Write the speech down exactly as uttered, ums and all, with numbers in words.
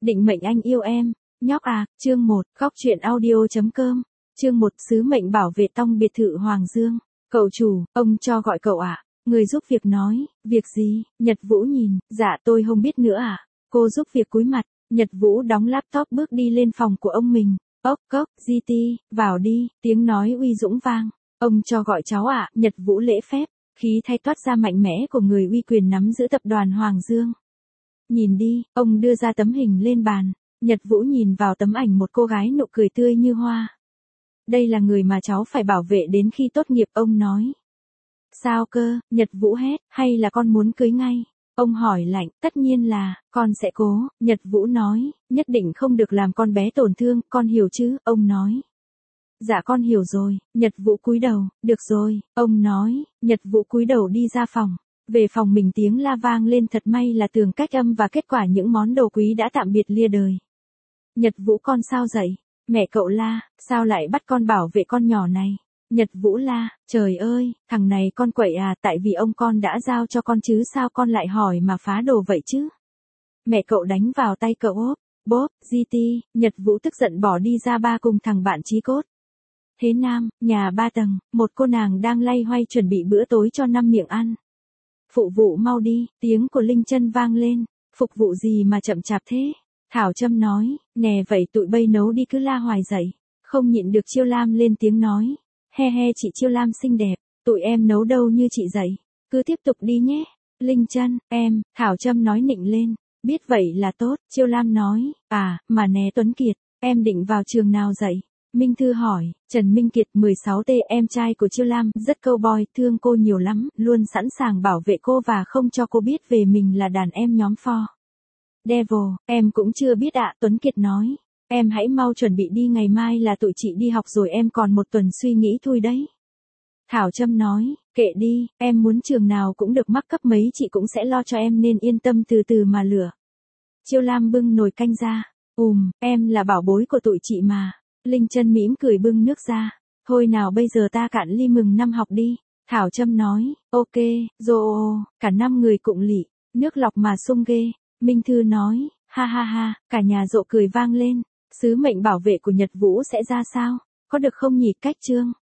định mệnh anh yêu em. Nhóc à, chương một, góc truyện audio.com. Chương một, sứ mệnh bảo vệ tông biệt thự Hoàng Dương. Cậu chủ, ông cho gọi cậu ạ. À? Người giúp việc nói, việc gì? Nhật Vũ nhìn, dạ tôi không biết nữa à. Cô giúp việc cúi mặt, Nhật Vũ đóng laptop bước đi lên phòng của ông mình. Ốc cốc, giê tê, vào đi, tiếng nói uy dũng vang. Ông cho gọi cháu ạ. À? Nhật Vũ lễ phép, khí thay toát ra mạnh mẽ của người uy quyền nắm giữ tập đoàn Hoàng Dương. Nhìn đi, ông đưa ra tấm hình lên bàn. Nhật Vũ nhìn vào tấm ảnh một cô gái nụ cười tươi như hoa. Đây là người mà cháu phải bảo vệ đến khi tốt nghiệp, ông nói. Sao cơ? Nhật Vũ hét, hay là con muốn cưới ngay? Ông hỏi lạnh, tất nhiên là, con sẽ cố. Nhật Vũ nói, nhất định không được làm con bé tổn thương, con hiểu chứ? Ông nói. Dạ con hiểu rồi. Nhật Vũ cúi đầu, được rồi, ông nói. Nhật Vũ cúi đầu đi ra phòng. Về phòng mình tiếng la vang lên, thật may là tường cách âm và kết quả những món đồ quý đã tạm biệt lìa đời. Nhật Vũ con sao dậy? Mẹ cậu la, sao lại bắt con bảo vệ con nhỏ này? Nhật Vũ la, trời ơi, thằng này con quậy à, tại vì ông con đã giao cho con chứ sao con lại hỏi mà phá đồ vậy chứ? Mẹ cậu đánh vào tay cậu ốp, bốp, giê tê, Nhật Vũ tức giận bỏ đi ra ba cùng thằng bạn chí cốt. Thế Nam, nhà ba tầng, một cô nàng đang lay hoay chuẩn bị bữa tối cho năm miệng ăn. Phụ vụ mau đi, tiếng của Linh Chân vang lên, phục vụ gì mà chậm chạp thế? Thảo Trâm nói, nè vậy tụi bây nấu đi, cứ la hoài dậy. Không nhịn được Chiêu Lam lên tiếng nói, he he chị Chiêu Lam xinh đẹp, tụi em nấu đâu như chị dậy, cứ tiếp tục đi nhé. Linh Chân, em, Thảo Trâm nói nịnh lên, biết vậy là tốt. Chiêu Lam nói, à, mà nè Tuấn Kiệt, em định vào trường nào dậy? Minh Thư hỏi. Trần Minh Kiệt mười sáu T, em trai của Chiêu Lam, rất cowboy, thương cô nhiều lắm, luôn sẵn sàng bảo vệ cô và không cho cô biết về mình là đàn em nhóm For Devil. Em cũng chưa biết ạ. Tuấn Kiệt nói, em hãy mau chuẩn bị đi, ngày mai là tụi chị đi học rồi, em còn một tuần suy nghĩ thôi đấy. Thảo Trâm nói, kệ đi, em muốn trường nào cũng được, mắc cấp mấy chị cũng sẽ lo cho em nên yên tâm, từ từ mà lửa. Chiêu Lam bưng nồi canh ra, ùm, em là bảo bối của tụi chị mà. Linh Chân mỉm cười bưng nước ra. Thôi nào bây giờ ta cạn ly mừng năm học đi. Thảo Trâm nói, ok, rồi, cả năm người cụng lị, nước lọc mà sung ghê. Minh Thư nói, ha ha ha, cả nhà rộ cười vang lên. Sứ mệnh bảo vệ của Nhật Vũ sẽ ra sao? Có được không nhỉ? Cách chương